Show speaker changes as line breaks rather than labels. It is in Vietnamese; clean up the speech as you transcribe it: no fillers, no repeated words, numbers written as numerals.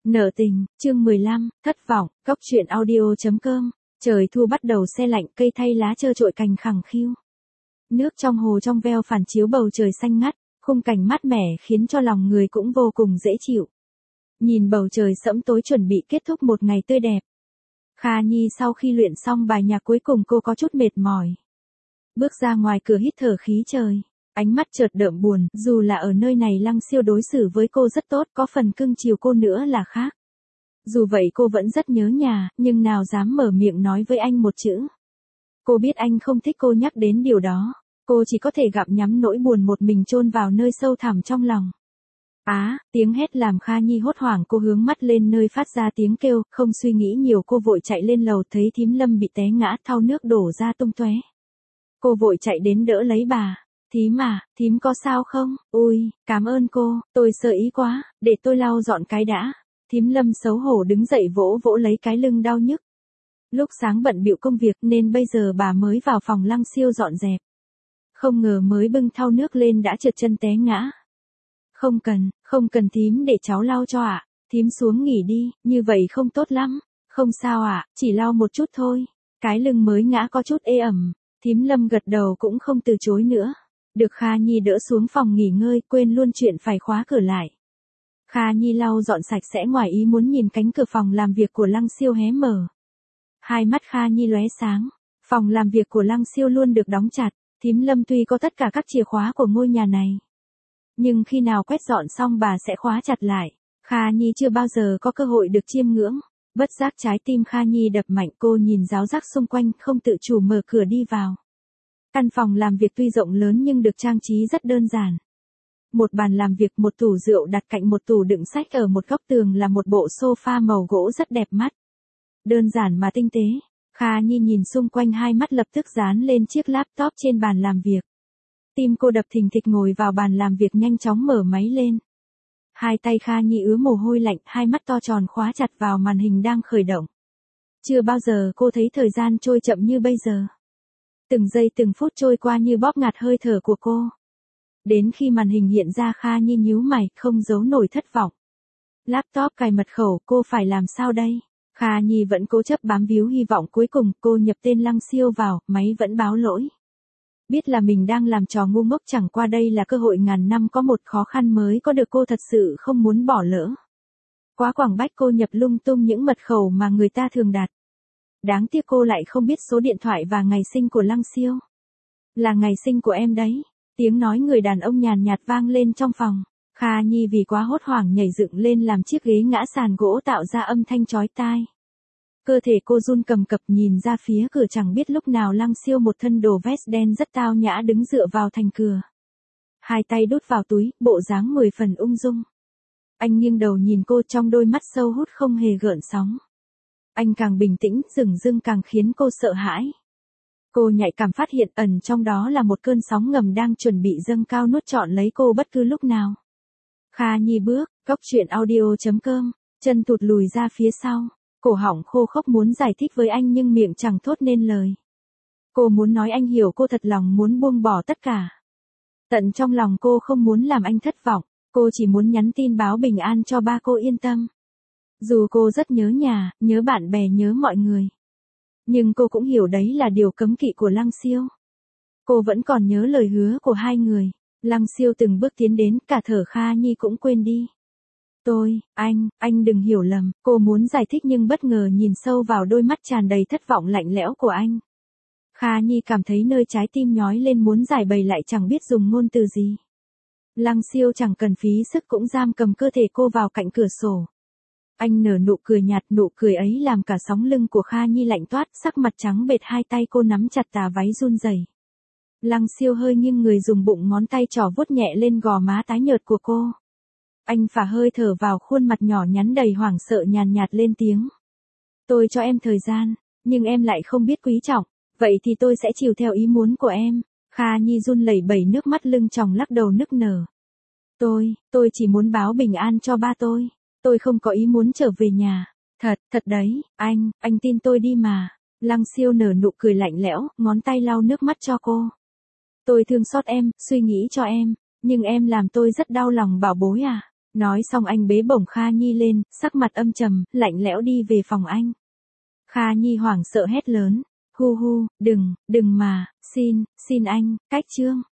Nợ tình, chương 15, thất vọng, cóc truyện audio.com. Trời thu bắt đầu se lạnh, cây thay lá trơ trội cành khẳng khiu. Nước trong hồ trong veo phản chiếu bầu trời xanh ngắt, khung cảnh mát mẻ khiến cho lòng người cũng vô cùng dễ chịu. Nhìn bầu trời sẫm tối chuẩn bị kết thúc một ngày tươi đẹp. Kha Nhi sau khi luyện xong bài nhạc cuối cùng cô có chút mệt mỏi. Bước ra ngoài cửa hít thở khí trời. Ánh mắt chợt đượm buồn, dù là ở nơi này Lăng Siêu đối xử với cô rất tốt, có phần cưng chiều cô nữa là khác. Dù vậy cô vẫn rất nhớ nhà, nhưng nào dám mở miệng nói với anh một chữ. Cô biết anh không thích cô nhắc đến điều đó, cô chỉ có thể gặm nhắm nỗi buồn một mình chôn vào nơi sâu thẳm trong lòng. Tiếng hét làm Kha Nhi hốt hoảng, cô hướng mắt lên nơi phát ra tiếng kêu, không suy nghĩ nhiều cô vội chạy lên lầu thấy thím Lâm bị té ngã, thau nước đổ ra tung tóe. Cô vội chạy đến đỡ lấy bà. Thím à, thím có sao không? Ôi, cảm ơn cô, tôi sợ ý quá, để tôi lau dọn cái đã. Thím Lâm xấu hổ đứng dậy vỗ vỗ lấy cái lưng đau nhức. Lúc sáng bận bịu công việc nên bây giờ bà mới vào phòng Lăng Siêu dọn dẹp. Không ngờ mới bưng thau nước lên đã trượt chân té ngã. Không cần thím, để cháu lau cho ạ. Thím xuống nghỉ đi, như vậy không tốt lắm. Không sao ạ, chỉ lau một chút thôi. Cái lưng mới ngã có chút ê ẩm. Thím Lâm gật đầu cũng không từ chối nữa. Được Kha Nhi đỡ xuống phòng nghỉ ngơi, quên luôn chuyện phải khóa cửa lại. Kha Nhi lau dọn sạch sẽ, ngoài ý muốn nhìn cánh cửa phòng làm việc của Lăng Siêu hé mở. Hai mắt Kha Nhi lóe sáng. Phòng làm việc của Lăng Siêu luôn được đóng chặt. Thím Lâm tuy có tất cả các chìa khóa của ngôi nhà này, nhưng khi nào quét dọn xong bà sẽ khóa chặt lại. Kha Nhi chưa bao giờ có cơ hội được chiêm ngưỡng. Bất giác trái tim Kha Nhi đập mạnh, cô nhìn ráo rác xung quanh, không tự chủ mở cửa đi vào. Căn phòng làm việc tuy rộng lớn nhưng được trang trí rất đơn giản. Một bàn làm việc, một tủ rượu đặt cạnh một tủ đựng sách, ở một góc tường là một bộ sofa màu gỗ rất đẹp mắt. Đơn giản mà tinh tế. Kha Nhi nhìn xung quanh, hai mắt lập tức dán lên chiếc laptop trên bàn làm việc. Tim cô đập thình thịch, ngồi vào bàn làm việc nhanh chóng mở máy lên. Hai tay Kha Nhi ứa mồ hôi lạnh, hai mắt to tròn khóa chặt vào màn hình đang khởi động. Chưa bao giờ cô thấy thời gian trôi chậm như bây giờ. Từng giây từng phút trôi qua như bóp ngạt hơi thở của cô. Đến khi màn hình hiện ra, Kha Nhi nhíu mày, không giấu nổi thất vọng. Laptop cài mật khẩu, cô phải làm sao đây? Kha Nhi vẫn cố chấp bám víu hy vọng, cuối cùng cô nhập tên Lăng Siêu vào, máy vẫn báo lỗi. Biết là mình đang làm trò ngu ngốc, chẳng qua đây là cơ hội ngàn năm có một, khó khăn mới có được, cô thật sự không muốn bỏ lỡ. Quá quảng bách, cô nhập lung tung những mật khẩu mà người ta thường đặt. Đáng tiếc cô lại không biết số điện thoại và ngày sinh của Lăng Siêu. Là ngày sinh của em đấy. Tiếng nói người đàn ông nhàn nhạt vang lên trong phòng. Kha Nhi vì quá hốt hoảng nhảy dựng lên làm chiếc ghế ngã sàn gỗ tạo ra âm thanh chói tai. Cơ thể cô run cầm cập, nhìn ra phía cửa, chẳng biết lúc nào Lăng Siêu một thân đồ vest đen rất tao nhã đứng dựa vào thành cửa. Hai tay đút vào túi, bộ dáng 10 phần ung dung. Anh nghiêng đầu nhìn cô, trong đôi mắt sâu hút không hề gợn sóng. Anh càng bình tĩnh, dửng dưng càng khiến cô sợ hãi. Cô nhạy cảm phát hiện ẩn trong đó là một cơn sóng ngầm đang chuẩn bị dâng cao nuốt trọn lấy cô bất cứ lúc nào. Kha Nhi bước, cóc truyện audio.com, chân tụt lùi ra phía sau, cổ họng khô khốc muốn giải thích với anh nhưng miệng chẳng thốt nên lời. Cô muốn nói anh hiểu cô, thật lòng muốn buông bỏ tất cả. Tận trong lòng cô không muốn làm anh thất vọng, cô chỉ muốn nhắn tin báo bình an cho ba cô yên tâm. Dù cô rất nhớ nhà, nhớ bạn bè, nhớ mọi người, nhưng cô cũng hiểu đấy là điều cấm kỵ của Lăng Siêu. Cô vẫn còn nhớ lời hứa của hai người. Lăng Siêu từng bước tiến đến, cả thở Kha Nhi cũng quên đi. Anh đừng hiểu lầm, cô muốn giải thích nhưng bất ngờ nhìn sâu vào đôi mắt tràn đầy thất vọng lạnh lẽo của anh. Kha Nhi cảm thấy nơi trái tim nhói lên, muốn giải bày lại chẳng biết dùng ngôn từ gì. Lăng Siêu chẳng cần phí sức cũng giam cầm cơ thể cô vào cạnh cửa sổ. Anh nở nụ cười nhạt, nụ cười ấy làm cả sóng lưng của Kha Nhi lạnh toát, sắc mặt trắng bệch, hai tay cô nắm chặt tà váy run rẩy. Lăng Siêu hơi nghiêng người, dùng bụng ngón tay trỏ vuốt nhẹ lên gò má tái nhợt của cô. Anh phả hơi thở vào khuôn mặt nhỏ nhắn đầy hoảng sợ, nhàn nhạt lên tiếng. Tôi cho em thời gian, nhưng em lại không biết quý trọng, vậy thì tôi sẽ chiều theo ý muốn của em. Kha Nhi run lẩy bẩy, nước mắt lưng tròng, lắc đầu nức nở. Tôi chỉ muốn báo bình an cho ba tôi. Tôi không có ý muốn trở về nhà. Thật đấy, anh tin tôi đi mà. Lăng Siêu nở nụ cười lạnh lẽo, ngón tay lau nước mắt cho cô. Tôi thương xót em, suy nghĩ cho em, nhưng em làm tôi rất đau lòng bảo bối à. Nói xong anh bế bổng Kha Nhi lên, sắc mặt âm trầm, lạnh lẽo đi về phòng anh. Kha Nhi hoảng sợ hét lớn. Hu hu, đừng mà, xin anh, cách Trương.